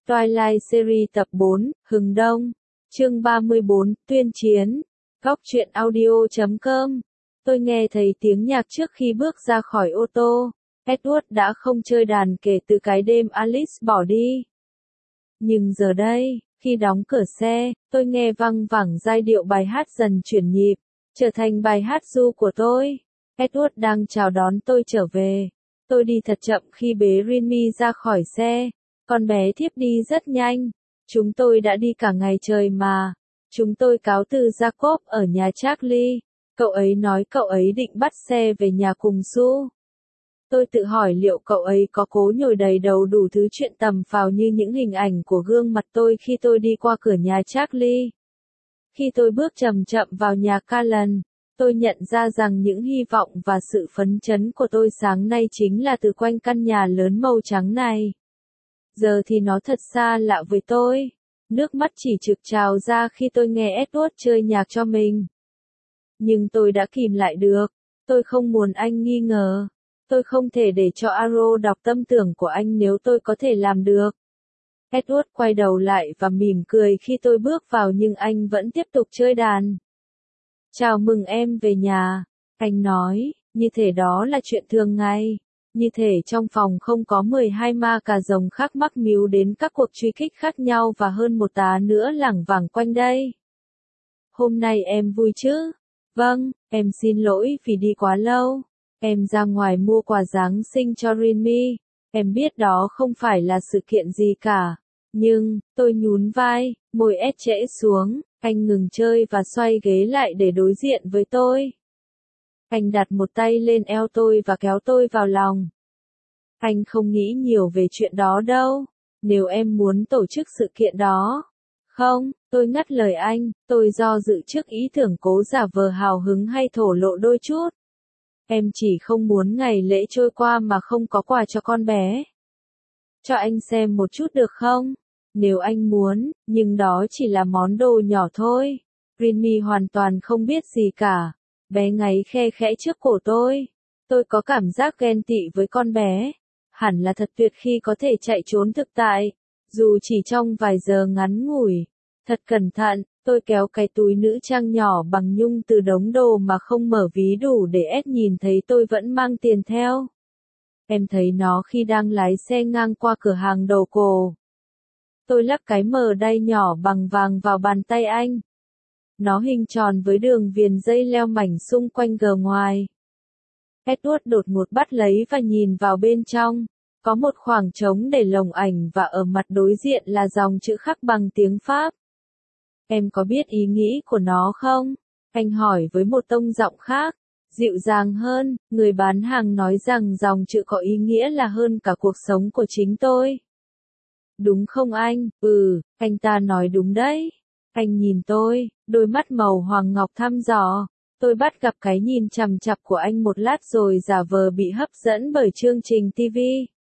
Twilight Series tập 4, Hừng Đông. Chương 34, Tuyên chiến. Góc truyện audio.com. Tôi nghe thấy tiếng nhạc trước khi bước ra khỏi ô tô. Edward đã không chơi đàn kể từ cái đêm Alice bỏ đi. Nhưng giờ đây, khi đóng cửa xe, tôi nghe văng vẳng giai điệu bài hát dần chuyển nhịp, trở thành bài hát ru của tôi. Edward đang chào đón tôi trở về. Tôi đi thật chậm khi bế Rinmy ra khỏi xe. Con bé thiếp đi rất nhanh. Chúng tôi đã đi cả ngày trời mà. Chúng tôi cáo từ Jacob ở nhà Charlie. Cậu ấy nói cậu ấy định bắt xe về nhà cùng Sue. Tôi tự hỏi liệu cậu ấy có cố nhồi đầy đầu đủ thứ chuyện tầm phào như những hình ảnh của gương mặt tôi khi tôi đi qua cửa nhà Charlie. Khi tôi bước chậm chậm vào nhà Callan, tôi nhận ra rằng những hy vọng và sự phấn chấn của tôi sáng nay chính là từ quanh căn nhà lớn màu trắng này. Giờ thì nó thật xa lạ với tôi. Nước mắt chỉ trực trào ra khi tôi nghe Edward chơi nhạc cho mình. Nhưng tôi đã kìm lại được. Tôi không muốn anh nghi ngờ. Tôi không thể để cho Arrow đọc tâm tưởng của anh nếu tôi có thể làm được. Edward quay đầu lại và mỉm cười khi tôi bước vào nhưng anh vẫn tiếp tục chơi đàn. Chào mừng em về nhà, anh nói, như thể đó là chuyện thường ngày. Như thể trong phòng không có 12 ma cà rồng khác mắc mưu đến các cuộc truy kích khác nhau và hơn một tá nữa lẳng vẳng quanh đây. Hôm nay em vui chứ? Vâng, em xin lỗi vì đi quá lâu. Em ra ngoài mua quà Giáng sinh cho Rinmy. Em biết đó không phải là sự kiện gì cả. Nhưng, tôi nhún vai, môi ép trễ xuống, anh ngừng chơi và xoay ghế lại để đối diện với tôi. Anh đặt một tay lên eo tôi và kéo tôi vào lòng. Anh không nghĩ nhiều về chuyện đó đâu, nếu em muốn tổ chức sự kiện đó. Không, tôi ngắt lời anh, tôi do dự trước ý tưởng cố giả vờ hào hứng hay thổ lộ đôi chút. Em chỉ không muốn ngày lễ trôi qua mà không có quà cho con bé. Cho anh xem một chút được không? Nếu anh muốn, nhưng đó chỉ là món đồ nhỏ thôi. Rinmy hoàn toàn không biết gì cả. Bé ngáy khe khẽ trước cổ tôi. Tôi có cảm giác ghen tị với con bé. Hẳn là thật tuyệt khi có thể chạy trốn thực tại. Dù chỉ trong vài giờ ngắn ngủi. Thật cẩn thận, tôi kéo cái túi nữ trang nhỏ bằng nhung từ đống đồ mà không mở ví đủ để Ed nhìn thấy tôi vẫn mang tiền theo. Em thấy nó khi đang lái xe ngang qua cửa hàng đồ cổ. Tôi lắp cái mờ đay nhỏ bằng vàng vào bàn tay anh. Nó hình tròn với đường viền dây leo mảnh xung quanh gờ ngoài. Edward đột ngột bắt lấy và nhìn vào bên trong. Có một khoảng trống để lồng ảnh và ở mặt đối diện là dòng chữ khắc bằng tiếng Pháp. Em có biết ý nghĩ của nó không? Anh hỏi với một tông giọng khác. Dịu dàng hơn, người bán hàng nói rằng dòng chữ có ý nghĩa là hơn cả cuộc sống của chính tôi. Đúng không anh? Anh ta nói đúng đấy. Anh nhìn tôi, đôi mắt màu hoàng ngọc thăm dò. Tôi bắt gặp cái nhìn chằm chằm của anh một lát rồi giả vờ bị hấp dẫn bởi chương trình TV.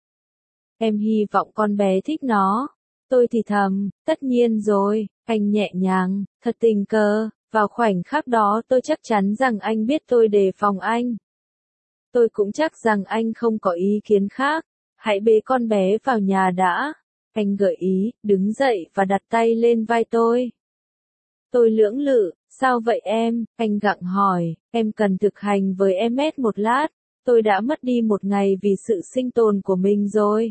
Em hy vọng con bé thích nó. Tôi thì thầm, tất nhiên rồi, anh nhẹ nhàng, thật tình cờ. Vào khoảnh khắc đó tôi chắc chắn rằng anh biết tôi đề phòng anh. Tôi cũng chắc rằng anh không có ý kiến khác. Hãy bế con bé vào nhà đã. Anh gợi ý, đứng dậy và đặt tay lên vai tôi. Tôi lưỡng lự, sao vậy em? Anh gặng hỏi, em cần thực hành với em một lát. Tôi đã mất đi một ngày vì sự sinh tồn của mình rồi.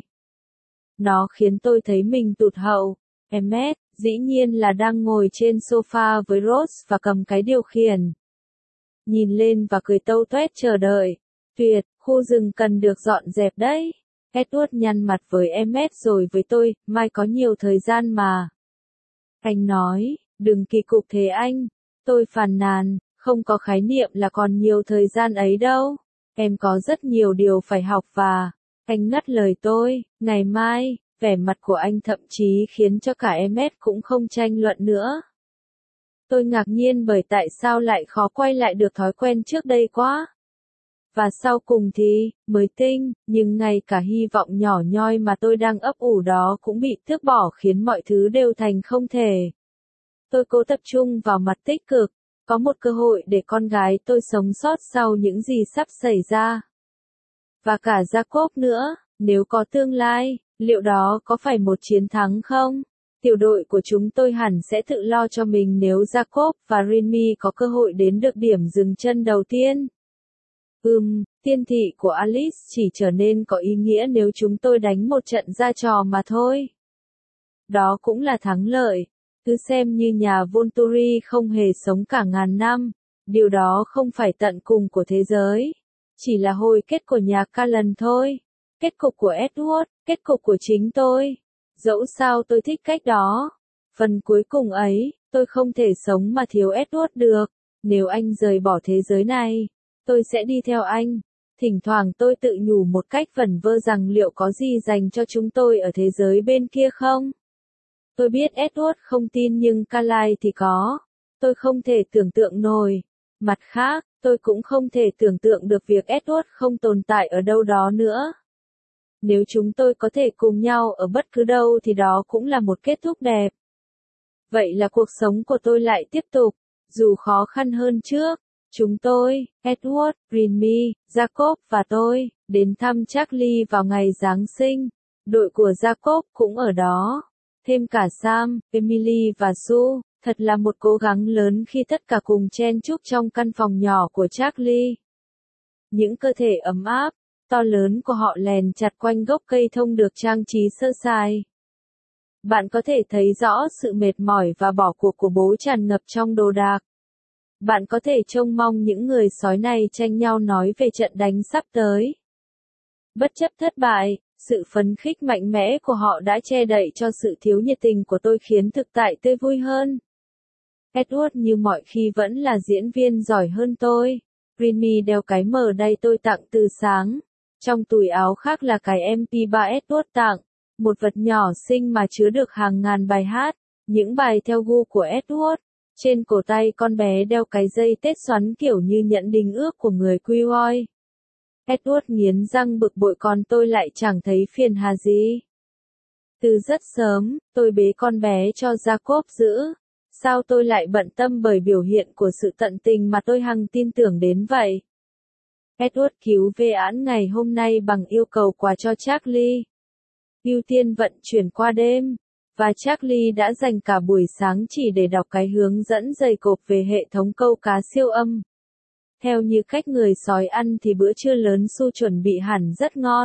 Nó khiến tôi thấy mình tụt hậu. Emmet, dĩ nhiên là đang ngồi trên sofa với Rose và cầm cái điều khiển. Nhìn lên và cười tâu toét chờ đợi. Tuyệt, khu rừng cần được dọn dẹp đấy. Edward nhăn mặt với Emmet rồi với tôi, mai có nhiều thời gian mà. Anh nói, đừng kỳ cục thế anh. Tôi phàn nàn, không có khái niệm là còn nhiều thời gian ấy đâu. Em có rất nhiều điều phải học và... Anh ngắt lời tôi, ngày mai. Vẻ mặt của anh thậm chí khiến cho cả Emmet cũng không tranh luận nữa. Tôi ngạc nhiên bởi tại sao lại khó quay lại được thói quen trước đây quá. Và sau cùng thì, mới tinh, nhưng ngay cả hy vọng nhỏ nhoi mà tôi đang ấp ủ đó cũng bị tước bỏ khiến mọi thứ đều thành không thể. Tôi cố tập trung vào mặt tích cực, có một cơ hội để con gái tôi sống sót sau những gì sắp xảy ra. Và cả Jacob nữa, nếu có tương lai. Liệu đó có phải một chiến thắng không? Tiểu đội của chúng tôi hẳn sẽ tự lo cho mình nếu Jacob và Remy có cơ hội đến được điểm dừng chân đầu tiên. Tiên thị của Alice chỉ trở nên có ý nghĩa nếu chúng tôi đánh một trận ra trò mà thôi. Đó cũng là thắng lợi. Cứ xem như nhà Volturi không hề sống cả ngàn năm. Điều đó không phải tận cùng của thế giới. Chỉ là hồi kết của nhà Callan thôi. Kết cục của Edward, kết cục của chính tôi. Dẫu sao tôi thích cách đó. Phần cuối cùng ấy, tôi không thể sống mà thiếu Edward được. Nếu anh rời bỏ thế giới này, tôi sẽ đi theo anh. Thỉnh thoảng tôi tự nhủ một cách vẩn vơ rằng liệu có gì dành cho chúng tôi ở thế giới bên kia không? Tôi biết Edward không tin nhưng Carlisle thì có. Tôi không thể tưởng tượng nổi. Mặt khác, tôi cũng không thể tưởng tượng được việc Edward không tồn tại ở đâu đó nữa. Nếu chúng tôi có thể cùng nhau ở bất cứ đâu thì đó cũng là một kết thúc đẹp. Vậy là cuộc sống của tôi lại tiếp tục, dù khó khăn hơn trước. Chúng tôi, Edward, Remy, Jacob và tôi, đến thăm Charlie vào ngày Giáng sinh. Đội của Jacob cũng ở đó. Thêm cả Sam, Emily và Sue. Thật là một cố gắng lớn khi tất cả cùng chen chúc trong căn phòng nhỏ của Charlie. Những cơ thể ấm áp, to lớn của họ lèn chặt quanh gốc cây thông được trang trí sơ sài. Bạn có thể thấy rõ sự mệt mỏi và bỏ cuộc của bố tràn ngập trong đồ đạc. Bạn có thể trông mong những người sói này tranh nhau nói về trận đánh sắp tới. Bất chấp thất bại, sự phấn khích mạnh mẽ của họ đã che đậy cho sự thiếu nhiệt tình của tôi khiến thực tại tươi vui hơn. Edward như mọi khi vẫn là diễn viên giỏi hơn tôi. Remy đeo cái mờ đay tôi tặng từ sáng. Trong túi áo khác là cái MP3 Edward tặng. Một vật nhỏ xinh mà chứa được hàng ngàn bài hát. Những bài theo gu của Edward. Trên cổ tay con bé đeo cái dây tết xoắn kiểu như nhẫn đính ước của người Queeroy. Edward nghiến răng bực bội còn tôi lại chẳng thấy phiền hà gì. Từ rất sớm, tôi bế con bé cho Jacob giữ. Sao tôi lại bận tâm bởi biểu hiện của sự tận tình mà tôi hằng tin tưởng đến vậy? Edward cứu về án ngày hôm nay bằng yêu cầu quà cho Charlie. Ưu tiên vận chuyển qua đêm. Và Charlie đã dành cả buổi sáng chỉ để đọc cái hướng dẫn dày cộp về hệ thống câu cá siêu âm. Theo như cách người sói ăn thì bữa trưa lớn Su chuẩn bị hẳn rất ngon.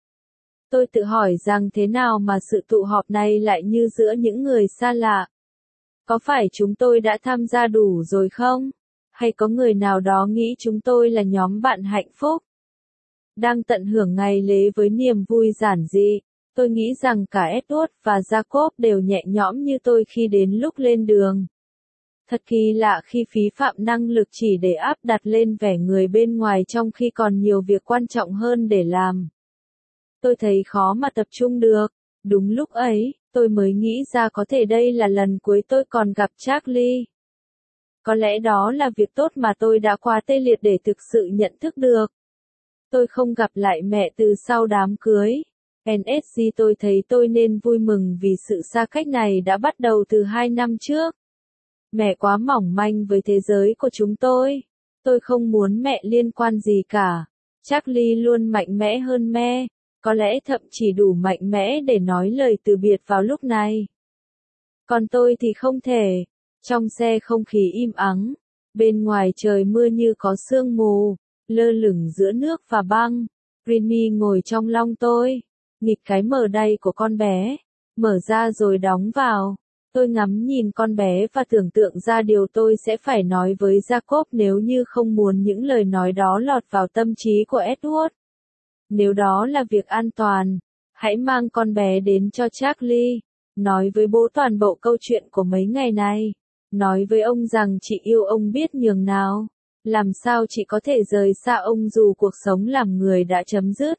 Tôi tự hỏi rằng thế nào mà sự tụ họp này lại như giữa những người xa lạ. Có phải chúng tôi đã tham gia đủ rồi không? Hay có người nào đó nghĩ chúng tôi là nhóm bạn hạnh phúc? Đang tận hưởng ngày lễ với niềm vui giản dị. Tôi nghĩ rằng cả Edward và Jacob đều nhẹ nhõm như tôi khi đến lúc lên đường. Thật kỳ lạ khi phí phạm năng lực chỉ để áp đặt lên vẻ người bên ngoài trong khi còn nhiều việc quan trọng hơn để làm. Tôi thấy khó mà tập trung được. Đúng lúc ấy, tôi mới nghĩ ra có thể đây là lần cuối tôi còn gặp Charlie. Có lẽ đó là việc tốt mà tôi đã quá tê liệt để thực sự nhận thức được. Tôi không gặp lại mẹ từ sau đám cưới. NSG tôi thấy tôi nên vui mừng vì sự xa cách này đã bắt đầu từ 2 năm trước. Mẹ quá mỏng manh với thế giới của chúng tôi. Tôi không muốn mẹ liên quan gì cả. Charlie luôn mạnh mẽ hơn mẹ. Có lẽ thậm chỉ đủ mạnh mẽ để nói lời từ biệt vào lúc này. Còn tôi thì không thể. Trong xe không khí im ắng. Bên ngoài trời mưa như có sương mù. Lơ lửng giữa nước và băng. Remy ngồi trong lòng tôi. Nghịch cái mở đay của con bé. Mở ra rồi đóng vào. Tôi ngắm nhìn con bé và tưởng tượng ra điều tôi sẽ phải nói với Jacob nếu như không muốn những lời nói đó lọt vào tâm trí của Edward. Nếu đó là việc an toàn, hãy mang con bé đến cho Charlie. Nói với bố toàn bộ câu chuyện của mấy ngày này. Nói với ông rằng chị yêu ông biết nhường nào. Làm sao chị có thể rời xa ông dù cuộc sống làm người đã chấm dứt.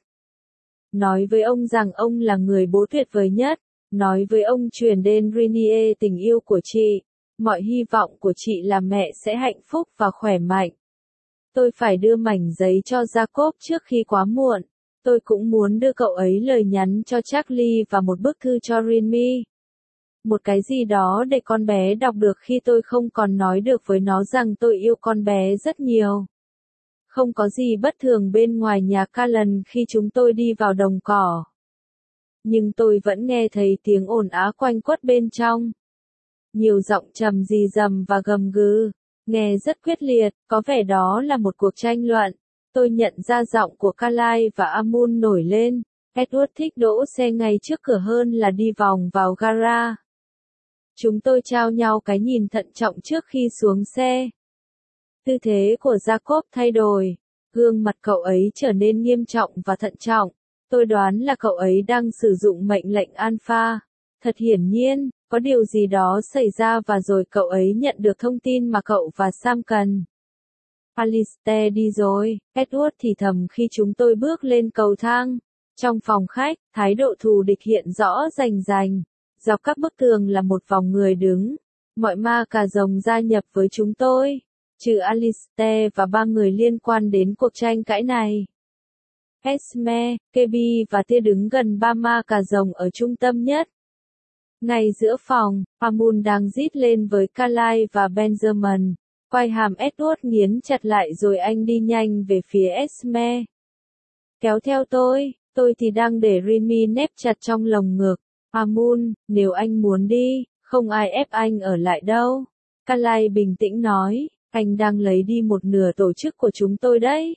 Nói với ông rằng ông là người bố tuyệt vời nhất. Nói với ông truyền đến Renier tình yêu của chị. Mọi hy vọng của chị là mẹ sẽ hạnh phúc và khỏe mạnh. Tôi phải đưa mảnh giấy cho Jacob trước khi quá muộn. Tôi cũng muốn đưa cậu ấy lời nhắn cho Charlie và một bức thư cho Remy. Một cái gì đó để con bé đọc được khi tôi không còn nói được với nó rằng tôi yêu con bé rất nhiều. Không có gì bất thường bên ngoài nhà Callan khi chúng tôi đi vào đồng cỏ. nhưng tôi vẫn nghe thấy tiếng ồn ào quanh quất bên trong. Nhiều giọng trầm rì rầm và gầm gừ, nghe rất quyết liệt, có vẻ đó là một cuộc tranh luận. Tôi nhận ra giọng của Carlyle và Amun nổi lên. Edward thích đỗ xe ngay trước cửa hơn là đi vòng vào gara. Chúng tôi trao nhau cái nhìn thận trọng trước khi xuống xe. Tư thế của Jacob thay đổi. Gương mặt cậu ấy trở nên nghiêm trọng và thận trọng. Tôi đoán là cậu ấy đang sử dụng mệnh lệnh alpha. Thật hiển nhiên, có điều gì đó xảy ra và rồi cậu ấy nhận được thông tin mà cậu và Sam cần. Alistair đi rồi, Edward thì thầm khi chúng tôi bước lên cầu thang. Trong phòng khách, thái độ thù địch hiện rõ rành rành. Dọc các bức tường là một vòng người đứng. Mọi ma cà rồng gia nhập với chúng tôi, trừ Alistair và 3 người liên quan đến cuộc tranh cãi này. Esme, Kebi và Tia đứng gần 3 ma cà rồng ở trung tâm nhất. Ngay giữa phòng, Amun đang rít lên với Carlyle và Benjamin. Quai hàm Edward nghiến chặt lại rồi anh đi nhanh về phía Esme. Kéo theo tôi thì đang để Remy nép chặt trong lồng ngực. Amun, nếu anh muốn đi, không ai ép anh ở lại đâu. Carlyle bình tĩnh nói, anh đang lấy đi một nửa tổ chức của chúng tôi đấy.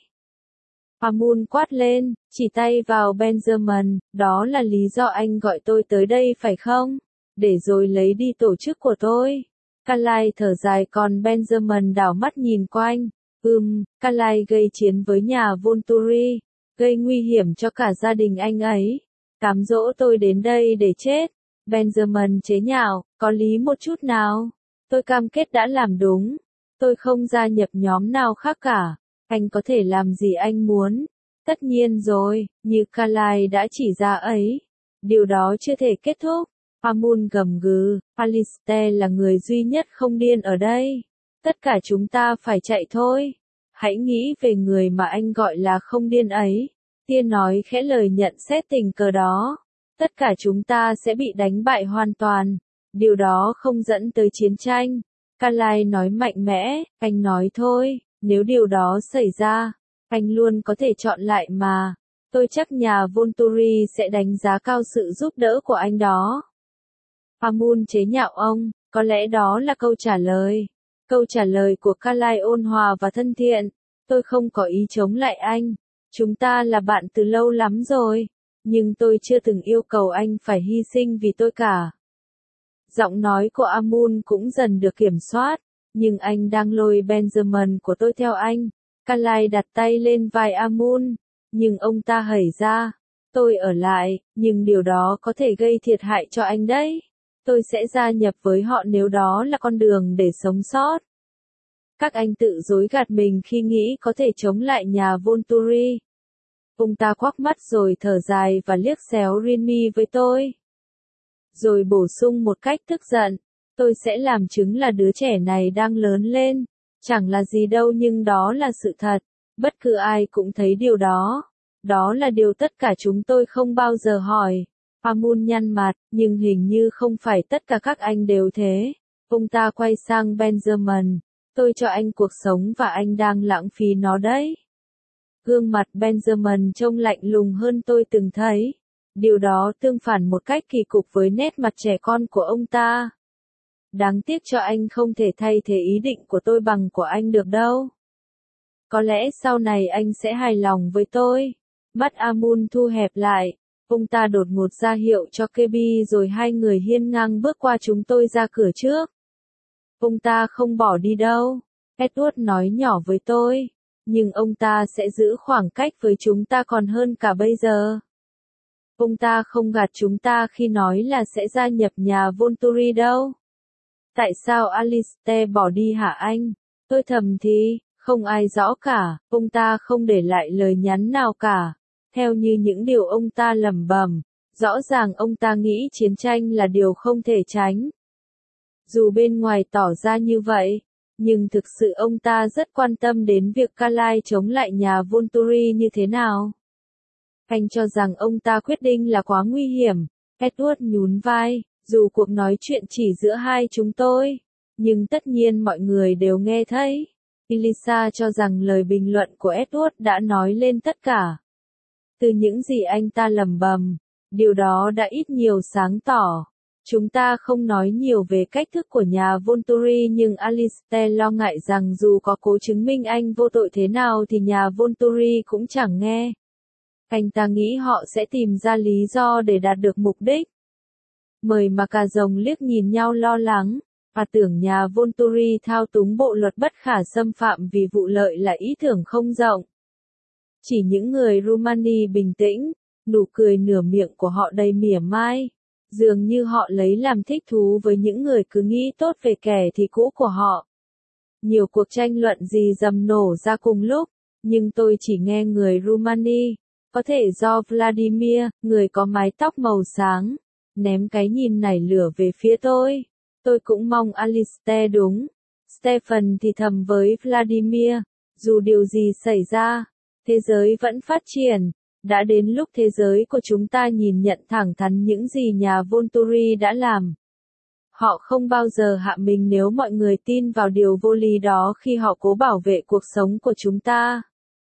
Amun quát lên, chỉ tay vào Benjamin, đó là lý do anh gọi tôi tới đây phải không? Để rồi lấy đi tổ chức của tôi. Carlyle thở dài còn Benjamin đảo mắt nhìn quanh. Carlyle gây chiến với nhà Volturi, gây nguy hiểm cho cả gia đình anh ấy. Cám dỗ tôi đến đây để chết. Benjamin chế nhạo, có lý một chút nào. Tôi cam kết đã làm đúng. Tôi không gia nhập nhóm nào khác cả. Anh có thể làm gì anh muốn. Tất nhiên rồi, như Carlyle đã chỉ ra ấy. Điều đó chưa thể kết thúc. Amun gầm gừ, Alistair là người duy nhất không điên ở đây. Tất cả chúng ta phải chạy thôi. Hãy nghĩ về người mà anh gọi là không điên ấy. Tia nói khẽ lời nhận xét tình cờ đó. Tất cả chúng ta sẽ bị đánh bại hoàn toàn. Điều đó không dẫn tới chiến tranh. Carlyle nói mạnh mẽ, anh nói thôi, nếu điều đó xảy ra, anh luôn có thể chọn lại mà. Tôi chắc nhà Volturi sẽ đánh giá cao sự giúp đỡ của anh đó. Amun chế nhạo ông, có lẽ đó là câu trả lời. Câu trả lời của Carlyle ôn hòa và thân thiện. Tôi không có ý chống lại anh. Chúng ta là bạn từ lâu lắm rồi. Nhưng tôi chưa từng yêu cầu anh phải hy sinh vì tôi cả. Giọng nói của Amun cũng dần được kiểm soát. Nhưng anh đang lôi Benjamin của tôi theo anh. Carlyle đặt tay lên vai Amun. Nhưng ông ta hẩy ra. Tôi ở lại, nhưng điều đó có thể gây thiệt hại cho anh đấy. Tôi sẽ gia nhập với họ nếu đó là con đường để sống sót. Các anh tự dối gạt mình khi nghĩ có thể chống lại nhà Volturi. Ông ta quắc mắt rồi thở dài và liếc xéo Remy với tôi. Rồi bổ sung một cách tức giận. Tôi sẽ làm chứng là đứa trẻ này đang lớn lên. Chẳng là gì đâu nhưng đó là sự thật. Bất cứ ai cũng thấy điều đó. Đó là điều tất cả chúng tôi không bao giờ hỏi. Amun nhăn mặt, nhưng hình như không phải tất cả các anh đều thế. Ông ta quay sang Benjamin. Tôi cho anh cuộc sống và anh đang lãng phí nó đấy. Gương mặt Benjamin trông lạnh lùng hơn tôi từng thấy. Điều đó tương phản một cách kỳ cục với nét mặt trẻ con của ông ta. Đáng tiếc cho anh không thể thay thế ý định của tôi bằng của anh được đâu. Có lẽ sau này anh sẽ hài lòng với tôi. Mắt Amun thu hẹp lại. Ông ta đột ngột ra hiệu cho Kebi rồi hai người hiên ngang bước qua chúng tôi ra cửa trước. Ông ta không bỏ đi đâu. Edward nói nhỏ với tôi. Nhưng ông ta sẽ giữ khoảng cách với chúng ta còn hơn cả bây giờ. Ông ta không gạt chúng ta khi nói là sẽ gia nhập nhà Volturi đâu. Tại sao Alistair bỏ đi hả anh? Tôi thầm thì, không ai rõ cả, ông ta không để lại lời nhắn nào cả. Theo như những điều ông ta lẩm bẩm, rõ ràng ông ta nghĩ chiến tranh là điều không thể tránh. Dù bên ngoài tỏ ra như vậy, nhưng thực sự ông ta rất quan tâm đến việc Carlyle chống lại nhà Volturi như thế nào. Anh cho rằng ông ta quyết định là quá nguy hiểm. Edward nhún vai, dù cuộc nói chuyện chỉ giữa hai chúng tôi, nhưng tất nhiên mọi người đều nghe thấy. Elisa cho rằng lời bình luận của Edward đã nói lên tất cả. Từ những gì anh ta lẩm bẩm, Điều đó đã ít nhiều sáng tỏ. Chúng ta không nói nhiều về cách thức của nhà Volturi nhưng Alistair lo ngại rằng dù có cố chứng minh anh vô tội thế nào thì nhà Volturi cũng chẳng nghe. Anh ta nghĩ họ sẽ tìm ra lý do để đạt được mục đích. Mời mà cả rồng liếc nhìn nhau lo lắng, và tưởng nhà Volturi thao túng bộ luật bất khả xâm phạm vì vụ lợi là ý tưởng không rộng. Chỉ những người Rumani bình tĩnh, nụ cười nửa miệng của họ đầy mỉa mai. Dường như họ lấy làm thích thú với những người cứ nghĩ tốt về kẻ thì cũ của họ. Nhiều cuộc tranh luận gì dầm nổ ra cùng lúc, nhưng tôi chỉ nghe người Rumani, có thể do Vladimir, người có mái tóc màu sáng, ném cái nhìn nảy lửa về phía tôi. Tôi cũng mong Alistair đúng. Stephen thì thầm với Vladimir, dù điều gì xảy ra, thế giới vẫn phát triển. Đã đến lúc thế giới của chúng ta nhìn nhận thẳng thắn những gì nhà Volturi đã làm. Họ không bao giờ hạ mình nếu mọi người tin vào điều vô lý đó khi họ cố bảo vệ cuộc sống của chúng ta.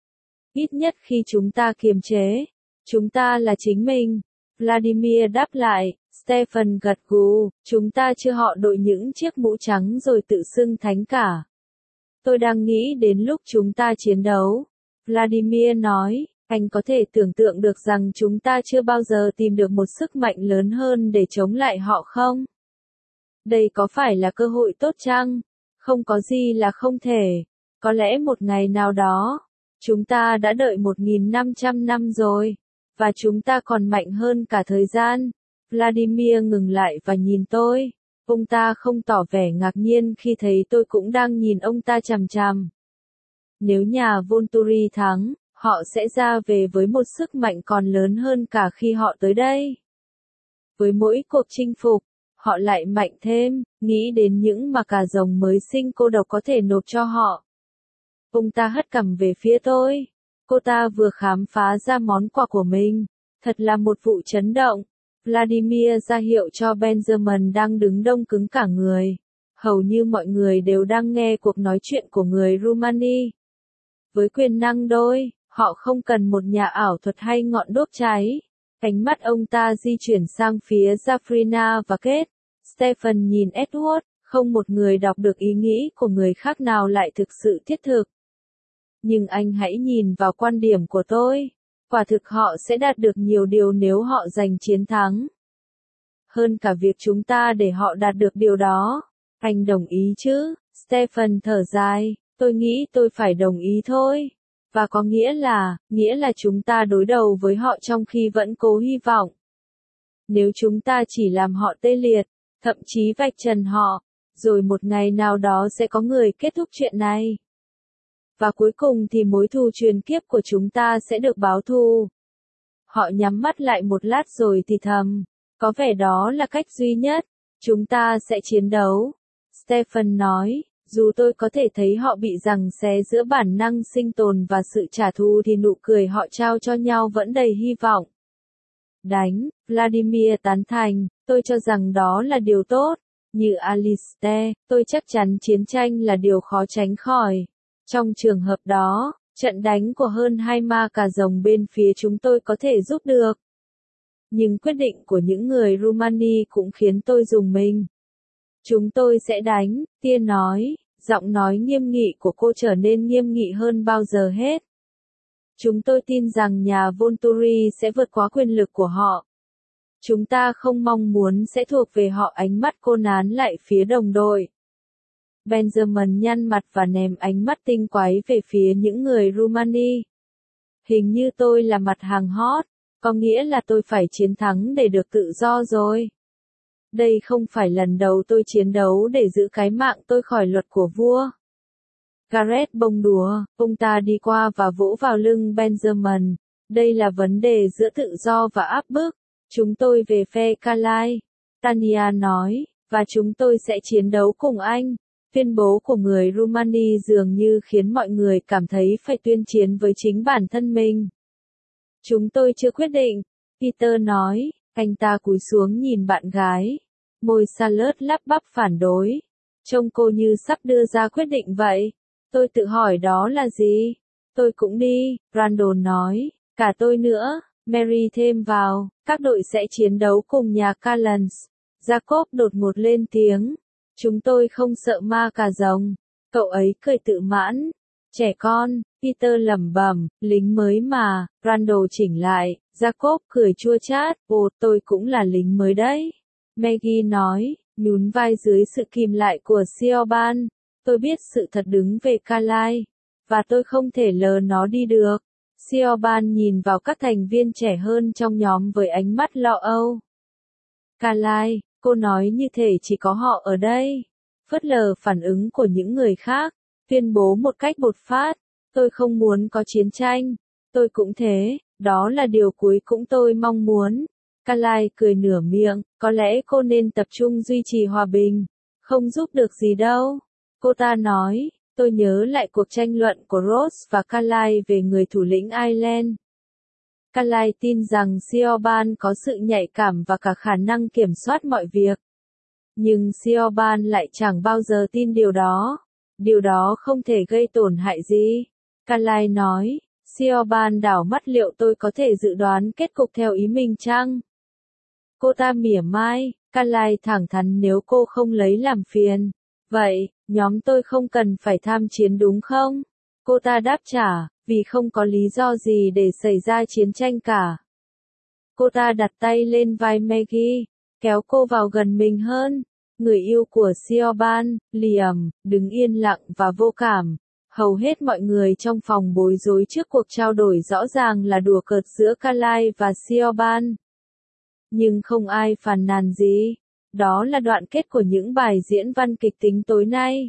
Ít nhất khi chúng ta kiềm chế, chúng ta là chính mình. Vladimir đáp lại, Stephen gật gù, chúng ta chưa họ đội những chiếc mũ trắng rồi tự xưng thánh cả. Tôi đang nghĩ đến lúc chúng ta chiến đấu. Vladimir nói. Anh có thể tưởng tượng được rằng chúng ta chưa bao giờ tìm được một sức mạnh lớn hơn để chống lại họ không? Đây có phải là cơ hội tốt chăng? Không có gì là không thể. Có lẽ một ngày nào đó, chúng ta đã đợi 1.500 năm rồi, và chúng ta còn mạnh hơn cả thời gian. Vladimir ngừng lại và nhìn tôi. Ông ta không tỏ vẻ ngạc nhiên khi thấy tôi cũng đang nhìn ông ta chằm chằm. Nếu nhà Volturi thắng, họ sẽ ra về với một sức mạnh còn lớn hơn cả khi họ tới đây. Với mỗi cuộc chinh phục, họ lại mạnh thêm, nghĩ đến những mà cả rồng mới sinh cô độc có thể nộp cho họ. Ông ta hất cằm về phía tôi. Cô ta vừa khám phá ra món quà của mình. Thật là một vụ chấn động. Vladimir ra hiệu cho Benjamin đang đứng đông cứng cả người. Hầu như mọi người đều đang nghe cuộc nói chuyện của người Rumani. Với quyền năng đôi, họ không cần một nhà ảo thuật hay ngọn đuốc cháy. Ánh mắt ông ta di chuyển sang phía Jafrina và Kate. Stephen nhìn Edward, không một người đọc được ý nghĩ của người khác nào lại thực sự thiết thực. Nhưng anh hãy nhìn vào quan điểm của tôi. Quả thực họ sẽ đạt được nhiều điều nếu họ giành chiến thắng. Hơn cả việc chúng ta để họ đạt được điều đó. Anh đồng ý chứ? Stephen thở dài, tôi nghĩ tôi phải đồng ý thôi. Và có nghĩa là chúng ta đối đầu với họ trong khi vẫn cố hy vọng. Nếu chúng ta chỉ làm họ tê liệt, thậm chí vạch trần họ, rồi một ngày nào đó sẽ có người kết thúc chuyện này. Và cuối cùng thì mối thù truyền kiếp của chúng ta sẽ được báo thù. Họ nhắm mắt lại một lát rồi thì thầm, có vẻ đó là cách duy nhất, chúng ta sẽ chiến đấu. Stephen nói, dù tôi có thể thấy họ bị giằng xé giữa bản năng sinh tồn và sự trả thù thì nụ cười họ trao cho nhau vẫn đầy hy vọng. Đánh, Vladimir tán thành, tôi cho rằng đó là điều tốt. Như Alistair, tôi chắc chắn chiến tranh là điều khó tránh khỏi. Trong trường hợp đó, trận đánh của hơn 2 ma cà rồng bên phía chúng tôi có thể giúp được. Nhưng quyết định của những người Rumani cũng khiến tôi rùng mình. Chúng tôi sẽ đánh, Tia nói, giọng nói nghiêm nghị của cô trở nên nghiêm nghị hơn bao giờ hết. Chúng tôi tin rằng nhà Volturi sẽ vượt qua quyền lực của họ. Chúng ta không mong muốn sẽ thuộc về họ. Ánh mắt cô nán lại phía đồng đội. Benjamin nhăn mặt và ném ánh mắt tinh quái về phía những người Rumani. Hình như tôi là mặt hàng hot, có nghĩa là tôi phải chiến thắng để được tự do rồi. Đây không phải lần đầu tôi chiến đấu để giữ cái mạng tôi khỏi luật của vua. Gareth bông đùa, ông ta đi qua và vỗ vào lưng Benjamin. Đây là vấn đề giữa tự do và áp bức. Chúng tôi về phe Calais. Tania nói, và chúng tôi sẽ chiến đấu cùng anh. Tuyên bố của người Rumani dường như khiến mọi người cảm thấy phải tuyên chiến với chính bản thân mình. Chúng tôi chưa quyết định, Peter nói, anh ta cúi xuống nhìn bạn gái. Môi Charlotte lắp bắp phản đối. Trông cô như sắp đưa ra quyết định vậy. Tôi tự hỏi đó là gì? Tôi cũng đi, Brandon nói, cả tôi nữa. Mary thêm vào, các đội sẽ chiến đấu cùng nhà Callans. Jacob đột ngột lên tiếng. Chúng tôi không sợ ma cà rồng. Cậu ấy cười tự mãn. Trẻ con, Peter lẩm bẩm, lính mới mà, Randall chỉnh lại, Jacob cười chua chát, ồ tôi cũng là lính mới đấy. Maggie nói, nhún vai dưới sự kìm lại của Siobhan, tôi biết sự thật đứng về Carlisle, và tôi không thể lờ nó đi được. Siobhan nhìn vào các thành viên trẻ hơn trong nhóm với ánh mắt lo âu. Carlisle, cô nói như thể chỉ có họ ở đây. Phớt lờ phản ứng của những người khác, tuyên bố một cách bột phát, tôi không muốn có chiến tranh. Tôi cũng thế, đó là điều cuối cùng tôi mong muốn. Carlisle cười nửa miệng, có lẽ cô nên tập trung duy trì hòa bình. Không giúp được gì đâu. Cô ta nói, tôi nhớ lại cuộc tranh luận của Ross và Carlisle về người thủ lĩnh Ireland. Carlisle tin rằng Siobhan có sự nhạy cảm và cả khả năng kiểm soát mọi việc. Nhưng Siobhan lại chẳng bao giờ tin điều đó. Điều đó không thể gây tổn hại gì. Carlisle nói, Siobhan đảo mắt liệu tôi có thể dự đoán kết cục theo ý mình chăng? Cô ta mỉa mai, Carlisle thẳng thắn nếu cô không lấy làm phiền. Vậy, nhóm tôi không cần phải tham chiến đúng không? Cô ta đáp trả, vì không có lý do gì để xảy ra chiến tranh cả. Cô ta đặt tay lên vai Maggie, kéo cô vào gần mình hơn. Người yêu của Siobhan, Liam, đứng yên lặng và vô cảm. Hầu hết mọi người trong phòng bối rối trước cuộc trao đổi rõ ràng là đùa cợt giữa Carlisle và Siobhan. Nhưng không ai phàn nàn gì. Đó là đoạn kết của những bài diễn văn kịch tính tối nay.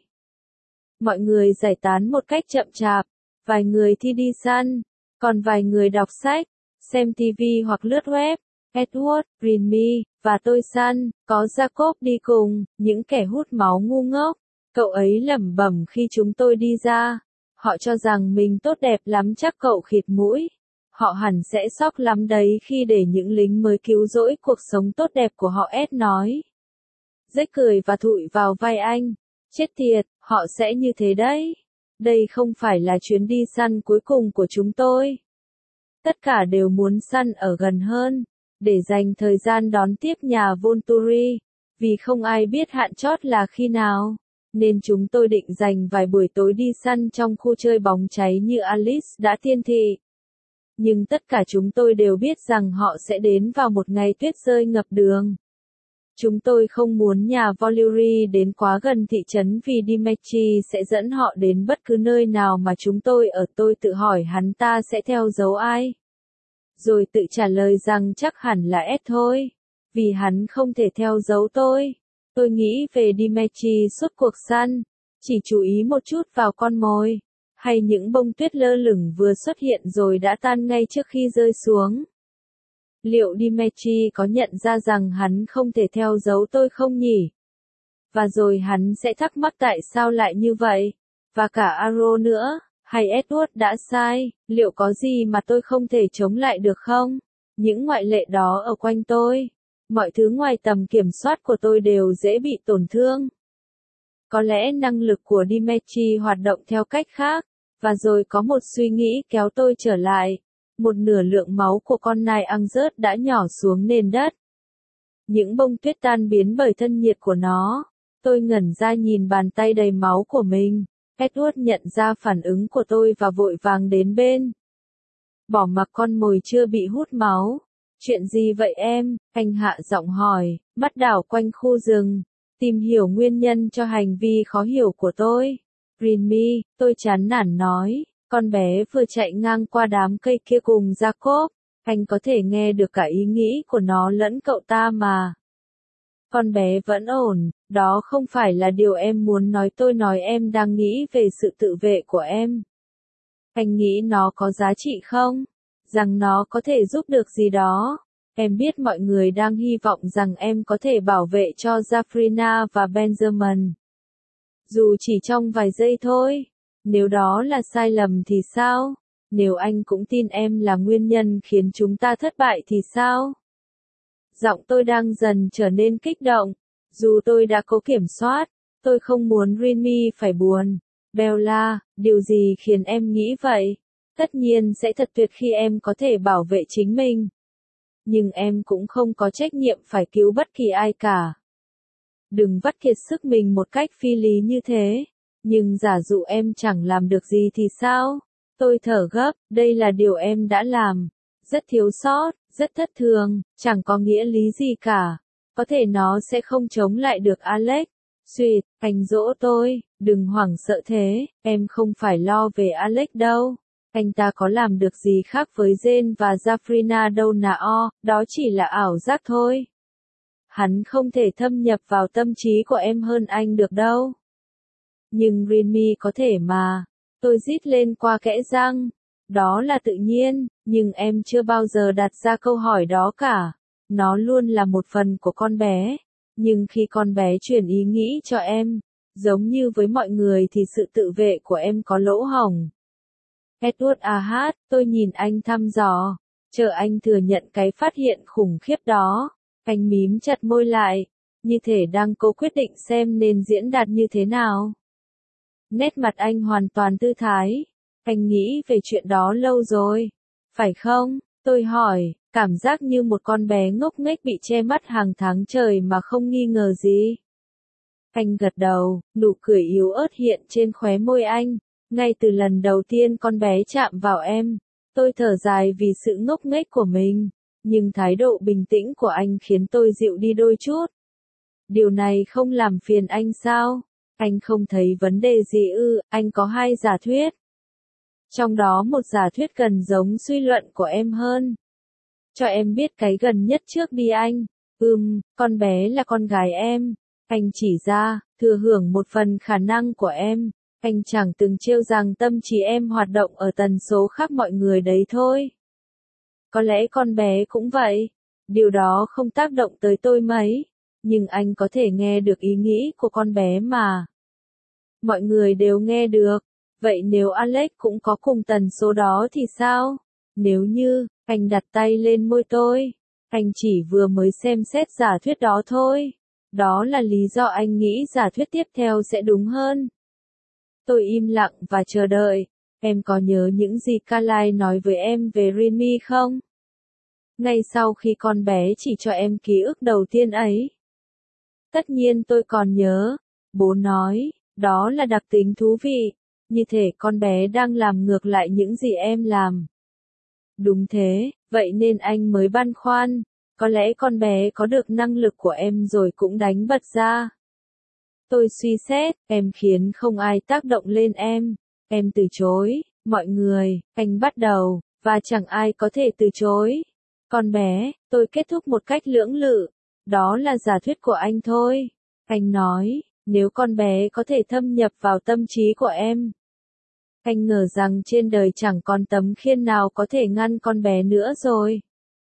Mọi người giải tán một cách chậm chạp. Vài người thì đi săn, còn vài người đọc sách, xem TV hoặc lướt web. Edward, Remy, và tôi săn, có Jacob đi cùng, những kẻ hút máu ngu ngốc. Cậu ấy lẩm bẩm khi chúng tôi đi ra. Họ cho rằng mình tốt đẹp lắm chắc cậu khịt mũi. Họ hẳn sẽ sốc lắm đấy khi để những lính mới cứu rỗi cuộc sống tốt đẹp của họ. Ed nói. Jack cười và thụi vào vai anh. Chết tiệt, họ sẽ như thế đấy. Đây không phải là chuyến đi săn cuối cùng của chúng tôi. Tất cả đều muốn săn ở gần hơn, để dành thời gian đón tiếp nhà Volturi, vì không ai biết hạn chót là khi nào, nên chúng tôi định dành vài buổi tối đi săn trong khu chơi bóng cháy như Alice đã tiên thị. Nhưng tất cả chúng tôi đều biết rằng họ sẽ đến vào một ngày tuyết rơi ngập đường. Chúng tôi không muốn nhà Volturi đến quá gần thị trấn vì Dimitri sẽ dẫn họ đến bất cứ nơi nào mà chúng tôi ở. Tôi tự hỏi hắn ta sẽ theo dấu ai. Rồi tự trả lời rằng chắc hẳn là Ed thôi. Vì hắn không thể theo dấu tôi. Tôi nghĩ về Dimitri suốt cuộc săn. Chỉ chú ý một chút vào con mồi. Hay những bông tuyết lơ lửng vừa xuất hiện rồi đã tan ngay trước khi rơi xuống. Liệu Dimitri có nhận ra rằng hắn không thể theo dấu tôi không nhỉ? Và rồi hắn sẽ thắc mắc tại sao lại như vậy? Và cả Aro nữa. Hay Edward đã sai, liệu có gì mà tôi không thể chống lại được không? Những ngoại lệ đó ở quanh tôi. Mọi thứ ngoài tầm kiểm soát của tôi đều dễ bị tổn thương. Có lẽ năng lực của Dimitri hoạt động theo cách khác. Và rồi có một suy nghĩ kéo tôi trở lại. Một nửa lượng máu của con nai ăng rớt đã nhỏ xuống nền đất. Những bông tuyết tan biến bởi thân nhiệt của nó. Tôi ngẩn ra nhìn bàn tay đầy máu của mình. Edward nhận ra phản ứng của tôi và vội vàng đến bên. Bỏ mặc con mồi chưa bị hút máu. Chuyện gì vậy em? Anh hạ giọng hỏi, mắt đảo quanh khu rừng. Tìm hiểu nguyên nhân cho hành vi khó hiểu của tôi. Remy, tôi chán nản nói. Con bé vừa chạy ngang qua đám cây kia cùng Jacob. Anh có thể nghe được cả ý nghĩ của nó lẫn cậu ta mà. Con bé vẫn ổn, đó không phải là điều em muốn nói. Tôi nói em đang nghĩ về sự tự vệ của em. Anh nghĩ nó có giá trị không? Rằng nó có thể giúp được gì đó. Em biết mọi người đang hy vọng rằng em có thể bảo vệ cho Jafrina và Benjamin. Dù chỉ trong vài giây thôi. Nếu đó là sai lầm thì sao? Nếu anh cũng tin em là nguyên nhân khiến chúng ta thất bại thì sao? Giọng tôi đang dần trở nên kích động. Dù tôi đã cố kiểm soát, tôi không muốn Remy phải buồn. Bella, điều gì khiến em nghĩ vậy? Tất nhiên sẽ thật tuyệt khi em có thể bảo vệ chính mình. Nhưng em cũng không có trách nhiệm phải cứu bất kỳ ai cả. Đừng vắt kiệt sức mình một cách phi lý như thế. Nhưng giả dụ em chẳng làm được gì thì sao? Tôi thở gấp, đây là điều em đã làm. Rất thiếu sót, rất thất thường, chẳng có nghĩa lý gì cả. Có thể nó sẽ không chống lại được Alex. Sweet, anh dỗ tôi, đừng hoảng sợ thế, em không phải lo về Alex đâu. Anh ta có làm được gì khác với Jane và Jafrina đâu nào, đó chỉ là ảo giác thôi. Hắn không thể thâm nhập vào tâm trí của em hơn anh được đâu. Nhưng Remy có thể mà. Tôi rít lên qua kẽ răng. Đó là tự nhiên, nhưng em chưa bao giờ đặt ra câu hỏi đó cả. Nó luôn là một phần của con bé. Nhưng khi con bé truyền ý nghĩ cho em, giống như với mọi người thì sự tự vệ của em có lỗ hổng. Edward hát, tôi nhìn anh thăm dò, chờ anh thừa nhận cái phát hiện khủng khiếp đó. Anh mím chặt môi lại, như thể đang cố quyết định xem nên diễn đạt như thế nào. Nét mặt anh hoàn toàn tư thái. Anh nghĩ về chuyện đó lâu rồi. Phải không? Tôi hỏi, cảm giác như một con bé ngốc nghếch bị che mắt hàng tháng trời mà không nghi ngờ gì. Anh gật đầu, nụ cười yếu ớt hiện trên khóe môi anh. Ngay từ lần đầu tiên con bé chạm vào em, tôi thở dài vì sự ngốc nghếch của mình. Nhưng thái độ bình tĩnh của anh khiến tôi dịu đi đôi chút. Điều này không làm phiền anh sao? Anh không thấy vấn đề gì ư? Anh có hai giả thuyết. Trong đó một giả thuyết gần giống suy luận của em hơn. Cho em biết cái gần nhất trước đi anh. Con bé là con gái em. Anh chỉ ra, thừa hưởng một phần khả năng của em. Anh chẳng từng trêu rằng tâm trí em hoạt động ở tần số khác mọi người đấy thôi. Có lẽ con bé cũng vậy. Điều đó không tác động tới tôi mấy. Nhưng anh có thể nghe được ý nghĩ của con bé mà. Mọi người đều nghe được. Vậy nếu Alex cũng có cùng tần số đó thì sao? Nếu như, anh đặt tay lên môi tôi. Anh chỉ vừa mới xem xét giả thuyết đó thôi. Đó là lý do anh nghĩ giả thuyết tiếp theo sẽ đúng hơn. Tôi im lặng và chờ đợi. Em có nhớ những gì Carly nói với em về Remy không? Ngay sau khi con bé chỉ cho em ký ức đầu tiên ấy. Tất nhiên tôi còn nhớ. Bố nói, đó là đặc tính thú vị. Như thể con bé đang làm ngược lại những gì em làm. Đúng thế, vậy nên anh mới băn khoăn. Có lẽ con bé có được năng lực của em rồi cũng đánh bật ra. Tôi suy xét, em khiến không ai tác động lên em. Em từ chối, mọi người, anh bắt đầu, và chẳng ai có thể từ chối. Con bé, tôi kết thúc một cách lưỡng lự. Đó là giả thuyết của anh thôi. Anh nói, nếu con bé có thể thâm nhập vào tâm trí của em. Anh ngờ rằng trên đời chẳng còn tấm khiên nào có thể ngăn con bé nữa rồi.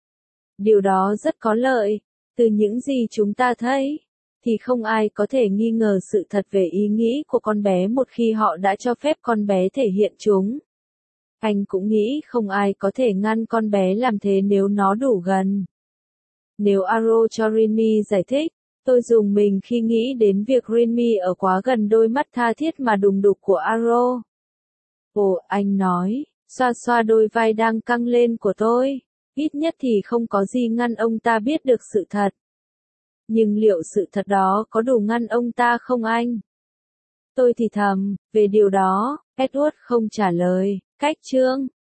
Điều đó rất có lợi. Từ những gì chúng ta thấy, thì không ai có thể nghi ngờ sự thật về ý nghĩ của con bé một khi họ đã cho phép con bé thể hiện chúng. Anh cũng nghĩ không ai có thể ngăn con bé làm thế nếu nó đủ gần. Nếu Aro cho Remy giải thích, tôi dùng mình khi nghĩ đến việc Remy ở quá gần đôi mắt tha thiết mà đùng đục của Aro. Ồ, anh nói, xoa xoa đôi vai đang căng lên của tôi. Ít nhất thì không có gì ngăn ông ta biết được sự thật. Nhưng liệu sự thật đó có đủ ngăn ông ta không anh? Tôi thì thầm, về điều đó, Edward không trả lời. Cách chương